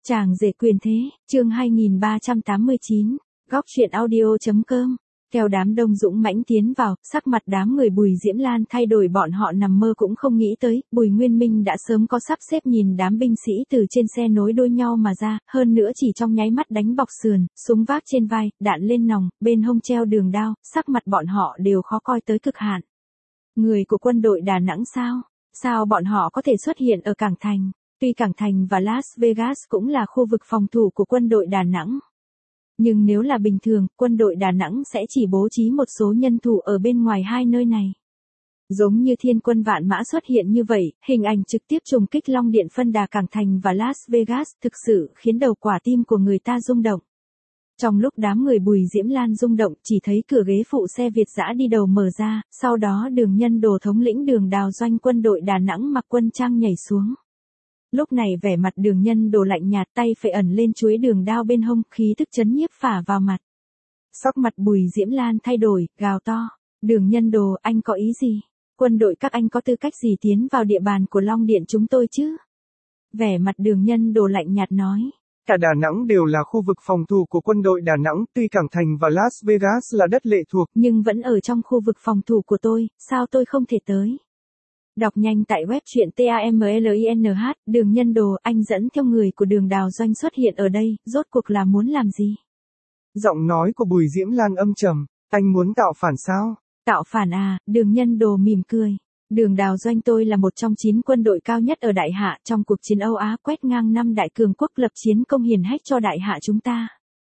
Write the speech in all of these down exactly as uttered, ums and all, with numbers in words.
Chàng rể quyền thế, chương hai nghìn ba trăm tám mươi chín, góc truyện audio.com. Theo đám đông dũng mãnh tiến vào, sắc mặt đám người Bùi Diễm Lan thay đổi, bọn họ nằm mơ cũng không nghĩ tới, Bùi Nguyên Minh đã sớm có sắp xếp, nhìn đám binh sĩ từ trên xe nối đuôi nhau mà ra, hơn nữa chỉ trong nháy mắt đánh bọc sườn, súng vác trên vai, đạn lên nòng, bên hông treo đường đao, sắc mặt bọn họ đều khó coi tới cực hạn. Người của quân đội Đà Nẵng sao? Sao bọn họ có thể xuất hiện ở Cảng Thành? Tuy Cảng Thành và Las Vegas cũng là khu vực phòng thủ của quân đội Đà Nẵng. Nhưng nếu là bình thường, quân đội Đà Nẵng sẽ chỉ bố trí một số nhân thủ ở bên ngoài hai nơi này. Giống như thiên quân vạn mã xuất hiện như vậy, hình ảnh trực tiếp trùng kích Long Điện phân đà Cảng Thành và Las Vegas thực sự khiến đầu quả tim của người ta rung động. Trong lúc đám người Bùi Diễm Lan rung động, chỉ thấy cửa ghế phụ xe Việt dã đi đầu mở ra, sau đó Đường Nhân Đồ thống lĩnh Đường Đào Doanh quân đội Đà Nẵng mặc quân trang nhảy xuống. Lúc này vẻ mặt Đường Nhân Đồ lạnh nhạt, tay phải ẩn lên chuối đường đao bên hông, khí tức chấn nhiếp phả vào mặt. Sắc mặt Bùi Diễm Lan thay đổi, gào to, Đường Nhân Đồ, anh có ý gì? Quân đội các anh có tư cách gì tiến vào địa bàn của Long Điện chúng tôi chứ? Vẻ mặt Đường Nhân Đồ lạnh nhạt nói. Cả Đà Nẵng đều là khu vực phòng thủ của quân đội Đà Nẵng, tuy Cảng Thành và Las Vegas là đất lệ thuộc, nhưng vẫn ở trong khu vực phòng thủ của tôi, sao tôi không thể tới? Đọc nhanh tại web truyện tamlinh, Đường Nhân Đồ, anh dẫn theo người của Đường Đào Doanh xuất hiện ở đây, rốt cuộc là muốn làm gì? Giọng nói của Bùi Diễm Lan âm trầm, anh muốn tạo phản sao? Tạo phản à? Đường Nhân Đồ mỉm cười. Đường Đào Doanh tôi là một trong chín quân đội cao nhất ở Đại Hạ, trong cuộc chiến Âu Á quét ngang năm đại cường quốc, lập chiến công hiển hách cho Đại Hạ chúng ta.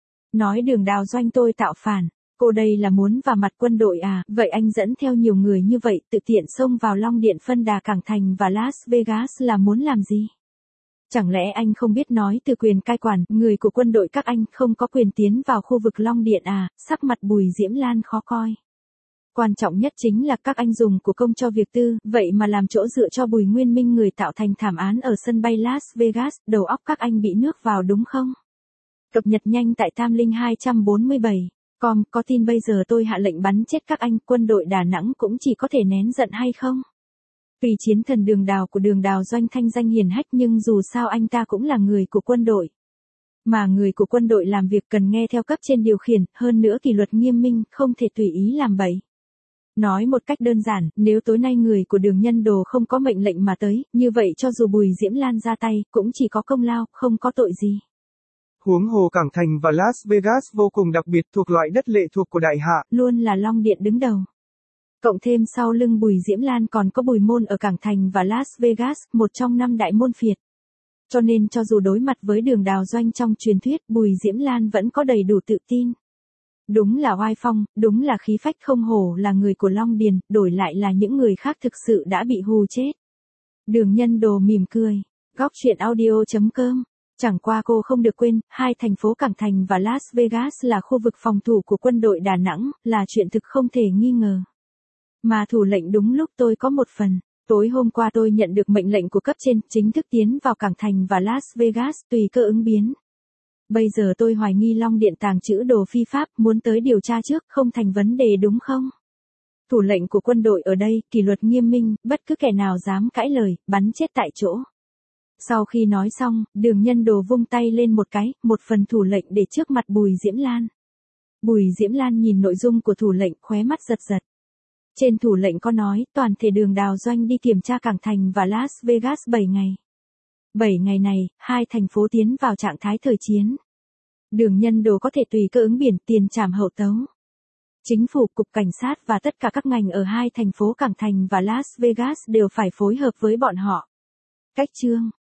Nói Đường Đào Doanh tôi tạo phản, cô đây là muốn vào mặt quân đội à? Vậy anh dẫn theo nhiều người như vậy, tự tiện xông vào Long Điện phân đà Cảng Thành và Las Vegas là muốn làm gì? Chẳng lẽ anh không biết nói từ quyền cai quản, người của quân đội các anh không có quyền tiến vào khu vực Long Điện à? Sắc mặt Bùi Diễm Lan khó coi. Quan trọng nhất chính là các anh dùng của công cho việc tư, vậy mà làm chỗ dựa cho Bùi Nguyên Minh, người tạo thành thảm án ở sân bay Las Vegas, đầu óc các anh bị nước vào đúng không? Cập nhật nhanh tại Tamlinh hai bốn bảy. Com, có tin bây giờ tôi hạ lệnh bắn chết các anh, quân đội Đà Nẵng cũng chỉ có thể nén giận hay không? Vì chiến thần Đường Đào của Đường Đào Doanh thanh danh hiển hách, nhưng dù sao anh ta cũng là người của quân đội. Mà người của quân đội làm việc cần nghe theo cấp trên điều khiển, hơn nữa kỷ luật nghiêm minh, không thể tùy ý làm bậy. Nói một cách đơn giản, nếu tối nay người của Đường Nhân Đồ không có mệnh lệnh mà tới, như vậy cho dù Bùi Diễm Lan ra tay, cũng chỉ có công lao, không có tội gì. Huống hồ Cảng Thành và Las Vegas vô cùng đặc biệt, thuộc loại đất lệ thuộc của Đại Hạ, luôn là Long Điện đứng đầu. Cộng thêm sau lưng Bùi Diễm Lan còn có Bùi Môn ở Cảng Thành và Las Vegas, một trong năm đại môn phiệt. Cho nên cho dù đối mặt với Đường Đào Doanh trong truyền thuyết, Bùi Diễm Lan vẫn có đầy đủ tự tin. Đúng là oai phong, đúng là khí phách, không hổ là người của Long Điền, đổi lại là những người khác thực sự đã bị hù chết. Đường Nhân Đồ mỉm cười. Góc truyện audio.com. Chẳng qua cô không được quên, hai thành phố Cảng Thành và Las Vegas là khu vực phòng thủ của quân đội Đà Nẵng, là chuyện thực không thể nghi ngờ. Mà thủ lệnh đúng lúc tôi có một phần. Tối hôm qua tôi nhận được mệnh lệnh của cấp trên, chính thức tiến vào Cảng Thành và Las Vegas, tùy cơ ứng biến. Bây giờ tôi hoài nghi Long Điện tàng trữ đồ phi pháp, muốn tới điều tra trước, không thành vấn đề đúng không? Thủ lệnh của quân đội ở đây, kỷ luật nghiêm minh, bất cứ kẻ nào dám cãi lời, bắn chết tại chỗ. Sau khi nói xong, Đường Nhân Đồ vung tay lên một cái, một phần thủ lệnh để trước mặt Bùi Diễm Lan. Bùi Diễm Lan nhìn nội dung của thủ lệnh, khóe mắt giật giật. Trên thủ lệnh có nói, toàn thể Đường Đào Doanh đi kiểm tra Cảng Thành và Las Vegas bảy ngày. bảy ngày này, hai thành phố tiến vào trạng thái thời chiến. Đường Nhân Đồ có thể tùy cơ ứng biển, tiền trảm hậu tấu. Chính phủ, cục cảnh sát và tất cả các ngành ở hai thành phố Cảng Thành và Las Vegas đều phải phối hợp với bọn họ. Cách chương